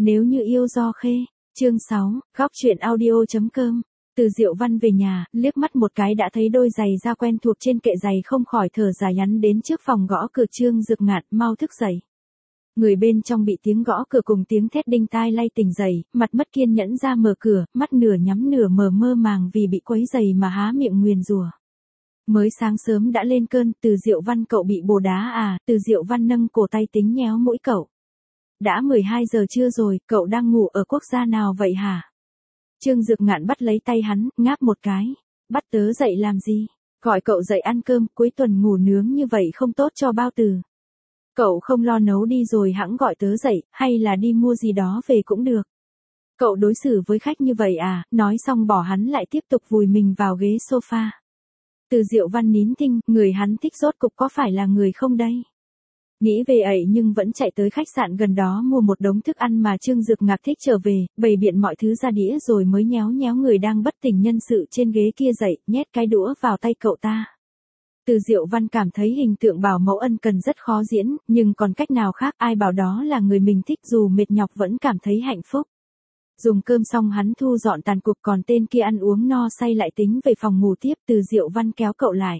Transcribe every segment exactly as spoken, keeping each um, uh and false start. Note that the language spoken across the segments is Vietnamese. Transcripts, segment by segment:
Nếu như yêu do khê, chương sáu, góc truyện audio.com. Từ Diệu Văn về nhà, liếc mắt một cái đã thấy đôi giày da quen thuộc trên kệ giày, không khỏi thở dài, nhắn đến trước phòng gõ cửa. Trương Dực Ngạn, mau thức dậy. Người bên trong bị tiếng gõ cửa cùng tiếng thét đinh tai lay tỉnh dậy, mặt mất kiên nhẫn ra mở cửa, mắt nửa nhắm nửa mở, mơ màng vì bị quấy giày mà há miệng nguyền rủa. Mới sáng sớm đã lên cơn. Từ Diệu Văn, cậu bị bồ đá à? Từ Diệu Văn nâng cổ tay tính nhéo mũi cậu. Đã mười hai giờ trưa rồi, cậu đang ngủ ở quốc gia nào vậy hả? Trương Dực Ngạn bắt lấy tay hắn, ngáp một cái. Bắt tớ dậy làm gì? Gọi cậu dậy ăn cơm, cuối tuần ngủ nướng như vậy không tốt cho bao tử. Cậu không lo nấu đi rồi hẵng gọi tớ dậy, hay là đi mua gì đó về cũng được. Cậu đối xử với khách như vậy à? Nói xong bỏ hắn lại tiếp tục vùi mình vào ghế sofa. Từ Diệu Văn nín thinh, người hắn thích rốt cục có phải là người không đây? Nghĩ về ấy nhưng vẫn chạy tới khách sạn gần đó mua một đống thức ăn mà Trương Dực Ngạn thích trở về, bày biện mọi thứ ra đĩa rồi mới nhéo nhéo người đang bất tỉnh nhân sự trên ghế kia dậy, nhét cái đũa vào tay cậu ta. Từ Diệu Văn cảm thấy hình tượng bảo mẫu ân cần rất khó diễn, nhưng còn cách nào khác, ai bảo đó là người mình thích, dù mệt nhọc vẫn cảm thấy hạnh phúc. Dùng cơm xong hắn thu dọn tàn cục, còn tên kia ăn uống no say lại tính về phòng ngủ tiếp. Từ Diệu Văn kéo cậu lại.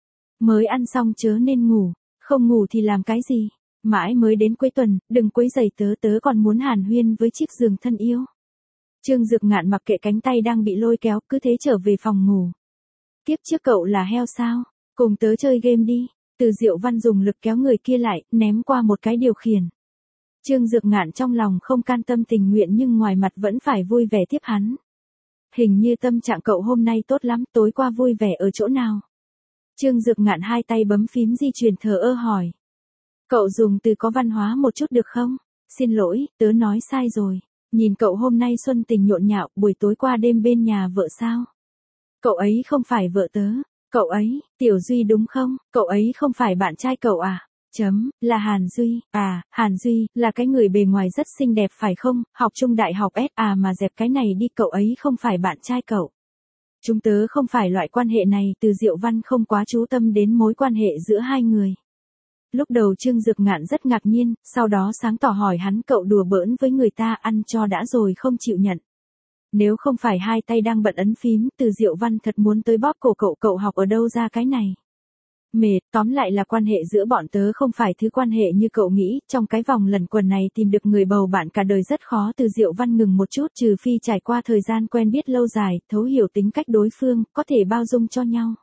Mới ăn xong chớ nên ngủ, không ngủ thì làm cái gì? Mãi mới đến cuối tuần, đừng quấy rầy tớ, tớ còn muốn hàn huyên với chiếc giường thân yêu. Trương Dực Ngạn mặc kệ cánh tay đang bị lôi kéo, cứ thế trở về phòng ngủ. Tiếp trước cậu là heo sao? Cùng tớ chơi game đi. Từ Diệu Văn dùng lực kéo người kia lại, ném qua một cái điều khiển. Trương Dực Ngạn trong lòng không can tâm tình nguyện nhưng ngoài mặt vẫn phải vui vẻ tiếp hắn. Hình như tâm trạng cậu hôm nay tốt lắm, tối qua vui vẻ ở chỗ nào? Trương Dực Ngạn hai tay bấm phím di chuyển, thờ ơ hỏi. Cậu dùng từ có văn hóa một chút được không? Xin lỗi, tớ nói sai rồi. Nhìn cậu hôm nay xuân tình nhộn nhạo, buổi tối qua đêm bên nhà vợ sao? Cậu ấy không phải vợ tớ. Cậu ấy, Tiểu Duy đúng không? Cậu ấy không phải bạn trai cậu à? Chấm, là Hàn Duy. À, Hàn Duy, là cái người bề ngoài rất xinh đẹp phải không? Học chung đại học S à, mà dẹp cái này đi, cậu ấy không phải bạn trai cậu. Chúng tớ không phải loại quan hệ này. Từ Diệu Văn không quá chú tâm đến mối quan hệ giữa hai người. Lúc đầu Trương Dực Ngạn rất ngạc nhiên, sau đó sáng tỏ hỏi hắn, cậu đùa bỡn với người ta ăn cho đã rồi không chịu nhận. Nếu không phải hai tay đang bận ấn phím, Từ Diệu Văn thật muốn tới bóp cổ cậu. Cậu học ở đâu ra cái này? Mệt, tóm lại là quan hệ giữa bọn tớ không phải thứ quan hệ như cậu nghĩ, trong cái vòng lẩn quẩn này tìm được người bầu bạn cả đời rất khó. Từ Diệu Văn ngừng một chút, trừ phi trải qua thời gian quen biết lâu dài, thấu hiểu tính cách đối phương, có thể bao dung cho nhau.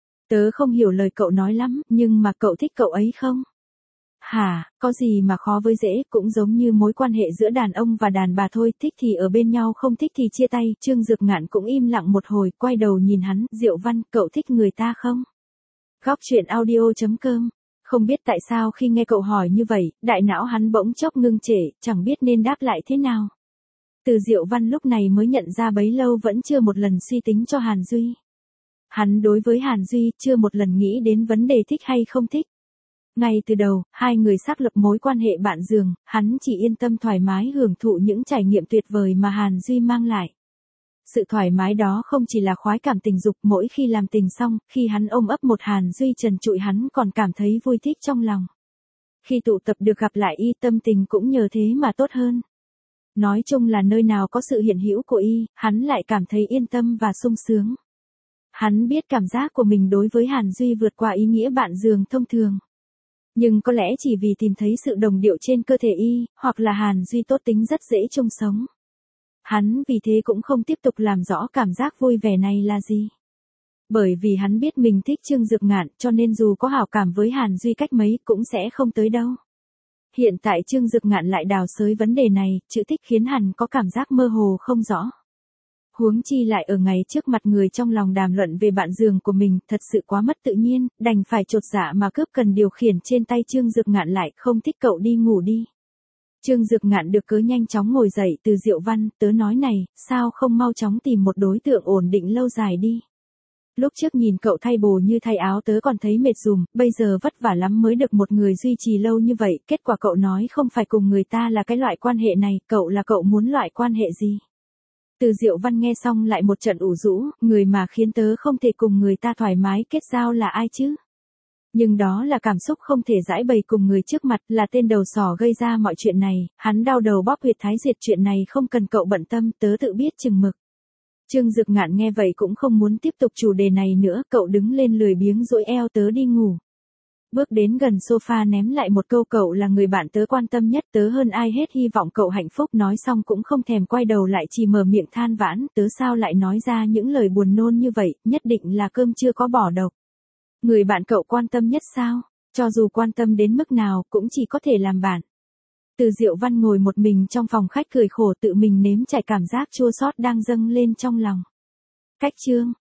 Tớ không hiểu lời cậu nói lắm, nhưng mà cậu thích cậu ấy không? Hả, có gì mà khó với dễ, cũng giống như mối quan hệ giữa đàn ông và đàn bà thôi, thích thì ở bên nhau, không thích thì chia tay. Trương Dực Ngạn cũng im lặng một hồi, quay đầu nhìn hắn, Diệu Văn, cậu thích người ta không? Góc truyện audio.com. Không biết tại sao khi nghe cậu hỏi như vậy, đại não hắn bỗng chốc ngưng trệ, chẳng biết nên đáp lại thế nào. Từ Diệu Văn lúc này mới nhận ra bấy lâu vẫn chưa một lần suy tính cho Hàn Duy. Hắn đối với Hàn Duy chưa một lần nghĩ đến vấn đề thích hay không thích. Ngay từ đầu, hai người xác lập mối quan hệ bạn giường, hắn chỉ yên tâm thoải mái hưởng thụ những trải nghiệm tuyệt vời mà Hàn Duy mang lại. Sự thoải mái đó không chỉ là khoái cảm tình dục, mỗi khi làm tình xong, khi hắn ôm ấp một Hàn Duy trần trụi, hắn còn cảm thấy vui thích trong lòng. Khi tụ tập được gặp lại y, tâm tình cũng nhờ thế mà tốt hơn. Nói chung là nơi nào có sự hiện hữu của y, hắn lại cảm thấy yên tâm và sung sướng. Hắn biết cảm giác của mình đối với Hàn Duy vượt qua ý nghĩa bạn giường thông thường. Nhưng có lẽ chỉ vì tìm thấy sự đồng điệu trên cơ thể y, hoặc là Hàn Duy tốt tính rất dễ chung sống. Hắn vì thế cũng không tiếp tục làm rõ cảm giác vui vẻ này là gì. Bởi vì hắn biết mình thích Trương Dực Ngạn, cho nên dù có hảo cảm với Hàn Duy cách mấy cũng sẽ không tới đâu. Hiện tại Trương Dực Ngạn lại đào xới vấn đề này, chữ thích khiến hắn có cảm giác mơ hồ không rõ. Huống chi lại ở ngày trước mặt người trong lòng đàm luận về bạn giường của mình, thật sự quá mất tự nhiên, đành phải chột dạ mà cướp cần điều khiển trên tay Trương Dực Ngạn lại, không thích cậu đi ngủ đi. Trương Dực Ngạn được cớ nhanh chóng ngồi dậy. Từ Diệu Văn, tớ nói này, sao không mau chóng tìm một đối tượng ổn định lâu dài đi. Lúc trước nhìn cậu thay bồ như thay áo tớ còn thấy mệt dùm, bây giờ vất vả lắm mới được một người duy trì lâu như vậy, kết quả cậu nói không phải cùng người ta là cái loại quan hệ này, cậu là cậu muốn loại quan hệ gì? Từ Diệu Văn nghe xong lại một trận ủ rũ, người mà khiến tớ không thể cùng người ta thoải mái kết giao là ai chứ? Nhưng đó là cảm xúc không thể giải bày cùng người trước mặt, là tên đầu sỏ gây ra mọi chuyện này, hắn đau đầu bóp huyệt thái diệt, chuyện này không cần cậu bận tâm, tớ tự biết chừng mực. Trương Dực Ngạn nghe vậy cũng không muốn tiếp tục chủ đề này nữa, cậu đứng lên lười biếng duỗi eo, tớ đi ngủ. Bước đến gần sofa ném lại một câu, cậu là người bạn tớ quan tâm nhất, tớ hơn ai hết hy vọng cậu hạnh phúc, nói xong cũng không thèm quay đầu lại, chỉ mở miệng than vãn, tớ sao lại nói ra những lời buồn nôn như vậy, nhất định là cơm chưa có bỏ độc. Người bạn cậu quan tâm nhất sao? Cho dù quan tâm đến mức nào, cũng chỉ có thể làm bạn. Từ Diệu Văn ngồi một mình trong phòng khách cười khổ, tự mình nếm trải cảm giác chua xót đang dâng lên trong lòng. Cách chương